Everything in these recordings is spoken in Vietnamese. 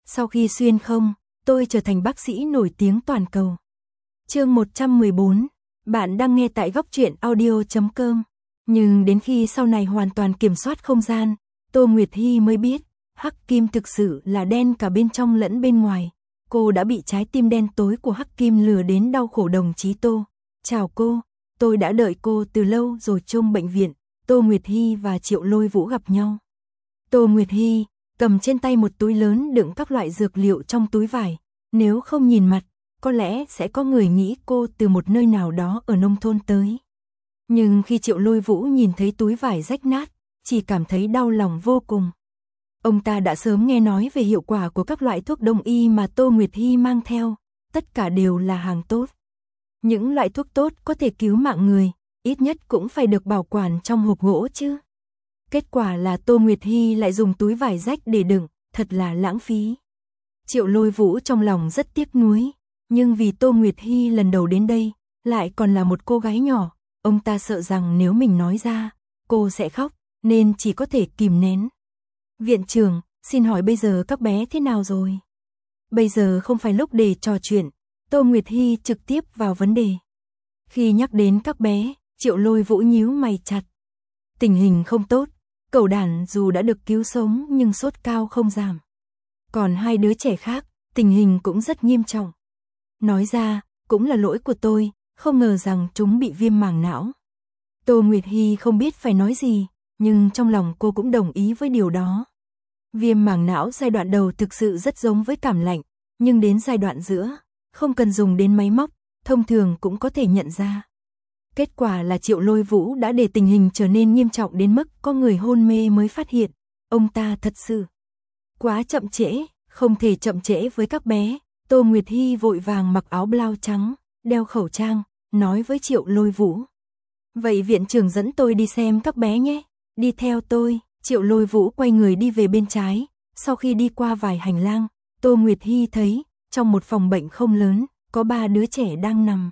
Sau khi xuyên không, tôi trở thành bác sĩ nổi tiếng toàn cầu. Chương 114, bạn đang nghe tại góc truyện audio.com. Nhưng đến khi sau này hoàn toàn kiểm soát không gian, Tô Nguyệt Hy mới biết, Hắc Kim thực sự là đen cả bên trong lẫn bên ngoài. Cô đã bị trái tim đen tối của Hắc Kim lừa đến đau khổ đồng chí Tô. Chào cô, tôi đã đợi cô từ lâu rồi. Trong bệnh viện, Tô Nguyệt Hy và Triệu Lôi Vũ gặp nhau. Tô Nguyệt Hy cầm trên tay một túi lớn đựng các loại dược liệu trong túi vải. Nếu không nhìn mặt, có lẽ sẽ có người nghĩ cô từ một nơi nào đó ở nông thôn tới. Nhưng khi Triệu Lôi Vũ nhìn thấy túi vải rách nát, chỉ cảm thấy đau lòng vô cùng. Ông ta đã sớm nghe nói về hiệu quả của các loại thuốc đông y mà Tô Nguyệt Hy mang theo, tất cả đều là hàng tốt. Những loại thuốc tốt có thể cứu mạng người, ít nhất cũng phải được bảo quản trong hộp gỗ chứ. Kết quả là Tô Nguyệt Hy lại dùng túi vải rách để đựng, thật là lãng phí. Triệu Lôi Vũ trong lòng rất tiếc nuối, nhưng vì Tô Nguyệt Hy lần đầu đến đây, lại còn là một cô gái nhỏ, ông ta sợ rằng nếu mình nói ra, cô sẽ khóc, nên chỉ có thể kìm nén. Viện trưởng, xin hỏi bây giờ các bé thế nào rồi? Bây giờ không phải lúc để trò chuyện, Tô Nguyệt Hy trực tiếp vào vấn đề. Khi nhắc đến các bé, Triệu Lôi Vũ nhíu mày chặt. Tình hình không tốt, Cẩu Đản dù đã được cứu sống nhưng sốt cao không giảm. Còn hai đứa trẻ khác, tình hình cũng rất nghiêm trọng. Nói ra, cũng là lỗi của tôi, không ngờ rằng chúng bị viêm màng não. Tô Nguyệt Hy không biết phải nói gì, nhưng trong lòng cô cũng đồng ý với điều đó. Viêm màng não giai đoạn đầu thực sự rất giống với cảm lạnh, nhưng đến giai đoạn giữa, không cần dùng đến máy móc, thông thường cũng có thể nhận ra. Kết quả là Triệu Lôi Vũ đã để tình hình trở nên nghiêm trọng đến mức có người hôn mê mới phát hiện. Ông ta thật sự quá chậm trễ, không thể chậm trễ với các bé. Tô Nguyệt Hy vội vàng mặc áo blau trắng, đeo khẩu trang, nói với Triệu Lôi Vũ. Vậy viện trưởng dẫn tôi đi xem các bé nhé, đi theo tôi. Triệu Lôi Vũ quay người đi về bên trái, sau khi đi qua vài hành lang, Tô Nguyệt Hy thấy, trong một phòng bệnh không lớn, có 3 đứa trẻ đang nằm.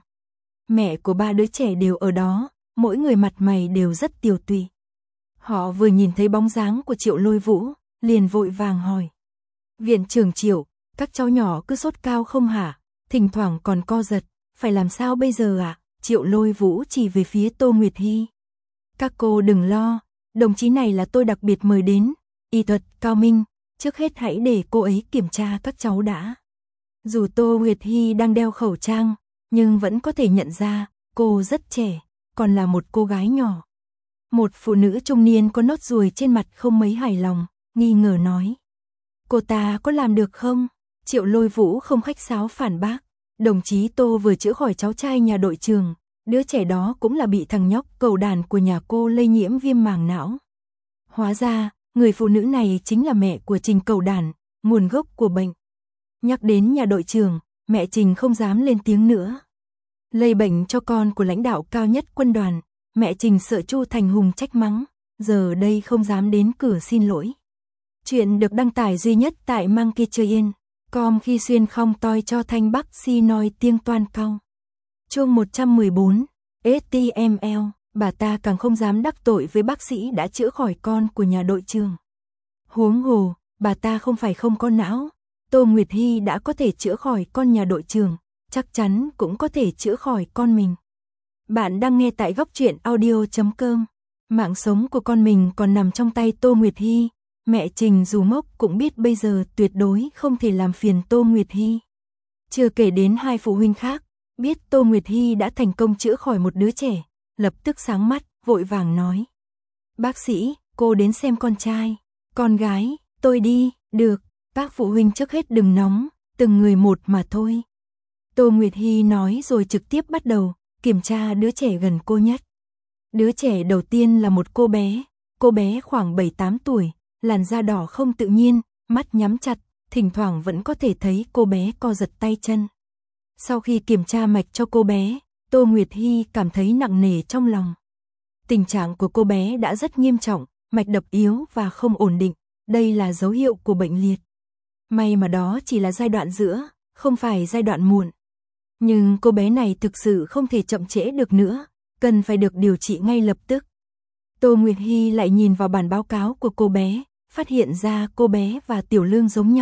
Mẹ của 3 đứa trẻ đều ở đó, mỗi người mặt mày đều rất tiều tụy. Họ vừa nhìn thấy bóng dáng của Triệu Lôi Vũ, liền vội vàng hỏi. Viện trưởng Triệu, các cháu nhỏ cứ sốt cao không hả? Thỉnh thoảng còn co giật, phải làm sao bây giờ ạ? Triệu Lôi Vũ chỉ về phía Tô Nguyệt Hy. Các cô đừng lo, đồng chí này là tôi đặc biệt mời đến, y thuật cao minh, trước hết hãy để cô ấy kiểm tra các cháu đã. Dù Tô Nguyệt Hy đang đeo khẩu trang, nhưng vẫn có thể nhận ra, cô rất trẻ, còn là một cô gái nhỏ. Một phụ nữ trung niên có nốt ruồi trên mặt không mấy hài lòng, nghi ngờ nói. Cô ta có làm được không? Triệu Lôi Vũ không khách sáo phản bác. Đồng chí Tô vừa chữa khỏi cháu trai nhà đội trưởng, đứa trẻ đó cũng là bị thằng nhóc Cẩu Đản của nhà cô lây nhiễm viêm màng não. Hóa ra, người phụ nữ này chính là mẹ của Trình Cẩu Đản, nguồn gốc của bệnh. Nhắc đến nhà đội trưởng, mẹ Trình không dám lên tiếng nữa. Lây bệnh cho con của lãnh đạo cao nhất quân đoàn, mẹ Trình sợ Chu Thành Hùng trách mắng, giờ đây không dám đến cửa xin lỗi. Chuyện được đăng tải duy nhất tại Monkeytrain.com khi xuyên không toi cho thanh bắc si nói tiếng toan cao. Chương 114, HTML, bà ta càng không dám đắc tội với bác sĩ đã chữa khỏi con của nhà đội trưởng. Huống hồ, bà ta không phải không có não, Tô Nguyệt Hy đã có thể chữa khỏi con nhà đội trưởng, chắc chắn cũng có thể chữa khỏi con mình. Bạn đang nghe tại góc truyện audio.com. Mạng sống của con mình còn nằm trong tay Tô Nguyệt Hy. Mẹ Trình dù ngốc cũng biết bây giờ tuyệt đối không thể làm phiền Tô Nguyệt Hy. Chưa kể đến hai phụ huynh khác, biết Tô Nguyệt Hy đã thành công chữa khỏi một đứa trẻ, lập tức sáng mắt, vội vàng nói. Bác sĩ, cô đến xem con trai, con gái, tôi đi, được, các phụ huynh trước hết đừng nóng, từng người một mà thôi. Tô Nguyệt Hy nói rồi trực tiếp bắt đầu kiểm tra đứa trẻ gần cô nhất. Đứa trẻ đầu tiên là một cô bé khoảng 7-8 tuổi, làn da đỏ không tự nhiên, mắt nhắm chặt, thỉnh thoảng vẫn có thể thấy cô bé co giật tay chân. Sau khi kiểm tra mạch cho cô bé, Tô Nguyệt Hy cảm thấy nặng nề trong lòng. Tình trạng của cô bé đã rất nghiêm trọng, mạch đập yếu và không ổn định, đây là dấu hiệu của bệnh liệt. May mà đó chỉ là giai đoạn giữa, không phải giai đoạn muộn. Nhưng cô bé này thực sự không thể chậm trễ được nữa, cần phải được điều trị ngay lập tức. Tô Nguyệt Hy lại nhìn vào bản báo cáo của cô bé, phát hiện ra cô bé và Tiểu Lương giống nhau,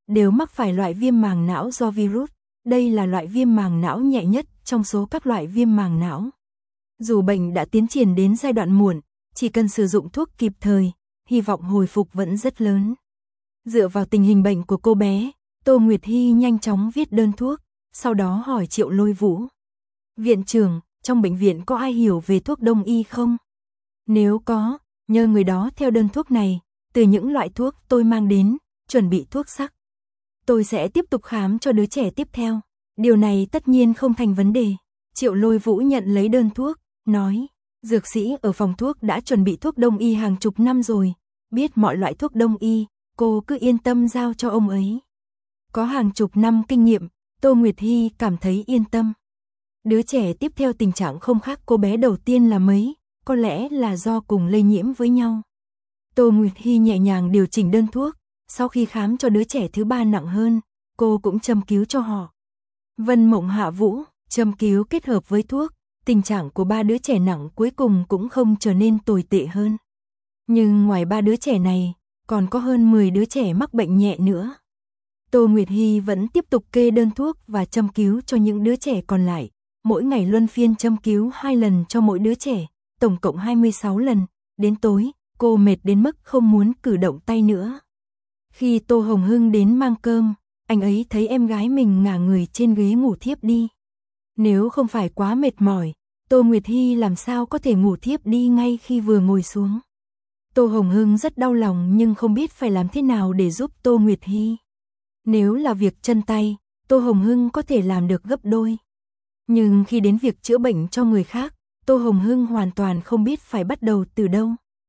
đều mắc phải loại viêm màng não do virus. Đây là loại viêm màng não nhẹ nhất trong số các loại viêm màng não. Dù bệnh đã tiến triển đến giai đoạn muộn, chỉ cần sử dụng thuốc kịp thời, hy vọng hồi phục vẫn rất lớn. Dựa vào tình hình bệnh của cô bé, Tô Nguyệt Hy nhanh chóng viết đơn thuốc, sau đó hỏi Triệu Lôi Vũ. Viện trưởng, trong bệnh viện có ai hiểu về thuốc đông y không? Nếu có, nhờ người đó theo đơn thuốc này, từ những loại thuốc tôi mang đến, chuẩn bị thuốc sắc. Tôi sẽ tiếp tục khám cho đứa trẻ tiếp theo. Điều này tất nhiên không thành vấn đề. Triệu Lôi Vũ nhận lấy đơn thuốc, nói, dược sĩ ở phòng thuốc đã chuẩn bị thuốc đông y hàng chục năm rồi, biết mọi loại thuốc đông y, cô cứ yên tâm giao cho ông ấy. Có hàng chục năm kinh nghiệm, Tô Nguyệt Hy cảm thấy yên tâm. Đứa trẻ tiếp theo tình trạng không khác cô bé đầu tiên là mấy, có lẽ là do cùng lây nhiễm với nhau. Tô Nguyệt Hy nhẹ nhàng điều chỉnh đơn thuốc, sau khi khám cho đứa trẻ thứ 3 nặng hơn, cô cũng châm cứu cho họ. Vân Mộng Hạ Vũ, châm cứu kết hợp với thuốc, tình trạng của 3 đứa trẻ nặng cuối cùng cũng không trở nên tồi tệ hơn. Nhưng ngoài 3 đứa trẻ này, còn có hơn 10 đứa trẻ mắc bệnh nhẹ nữa. Tô Nguyệt Hy vẫn tiếp tục kê đơn thuốc và châm cứu cho những đứa trẻ còn lại, mỗi ngày luân phiên châm cứu 2 lần cho mỗi đứa trẻ, tổng cộng 26 lần, đến tối, cô mệt đến mức không muốn cử động tay nữa. Khi Tô Hồng Hưng đến mang cơm, anh ấy thấy em gái mình ngả người trên ghế ngủ thiếp đi. Nếu không phải quá mệt mỏi, Tô Nguyệt Hy làm sao có thể ngủ thiếp đi ngay khi vừa ngồi xuống. Tô Hồng Hưng rất đau lòng nhưng không biết phải làm thế nào để giúp Tô Nguyệt Hy. Nếu là việc chân tay, Tô Hồng Hưng có thể làm được gấp đôi. Nhưng khi đến việc chữa bệnh cho người khác, Tô Hồng Hưng hoàn toàn không biết phải bắt đầu từ đâu.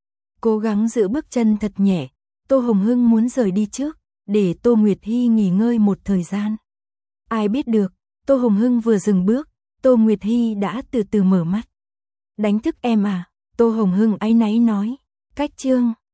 Cố gắng giữ bước chân thật nhẹ, Tô Hồng Hưng muốn rời đi trước, để Tô Nguyệt Hy nghỉ ngơi một thời gian. Ai biết được, Tô Hồng Hưng vừa dừng bước, Tô Nguyệt Hy đã từ từ mở mắt. Đánh thức em à? Tô Hồng Hưng áy náy nói. Cách chương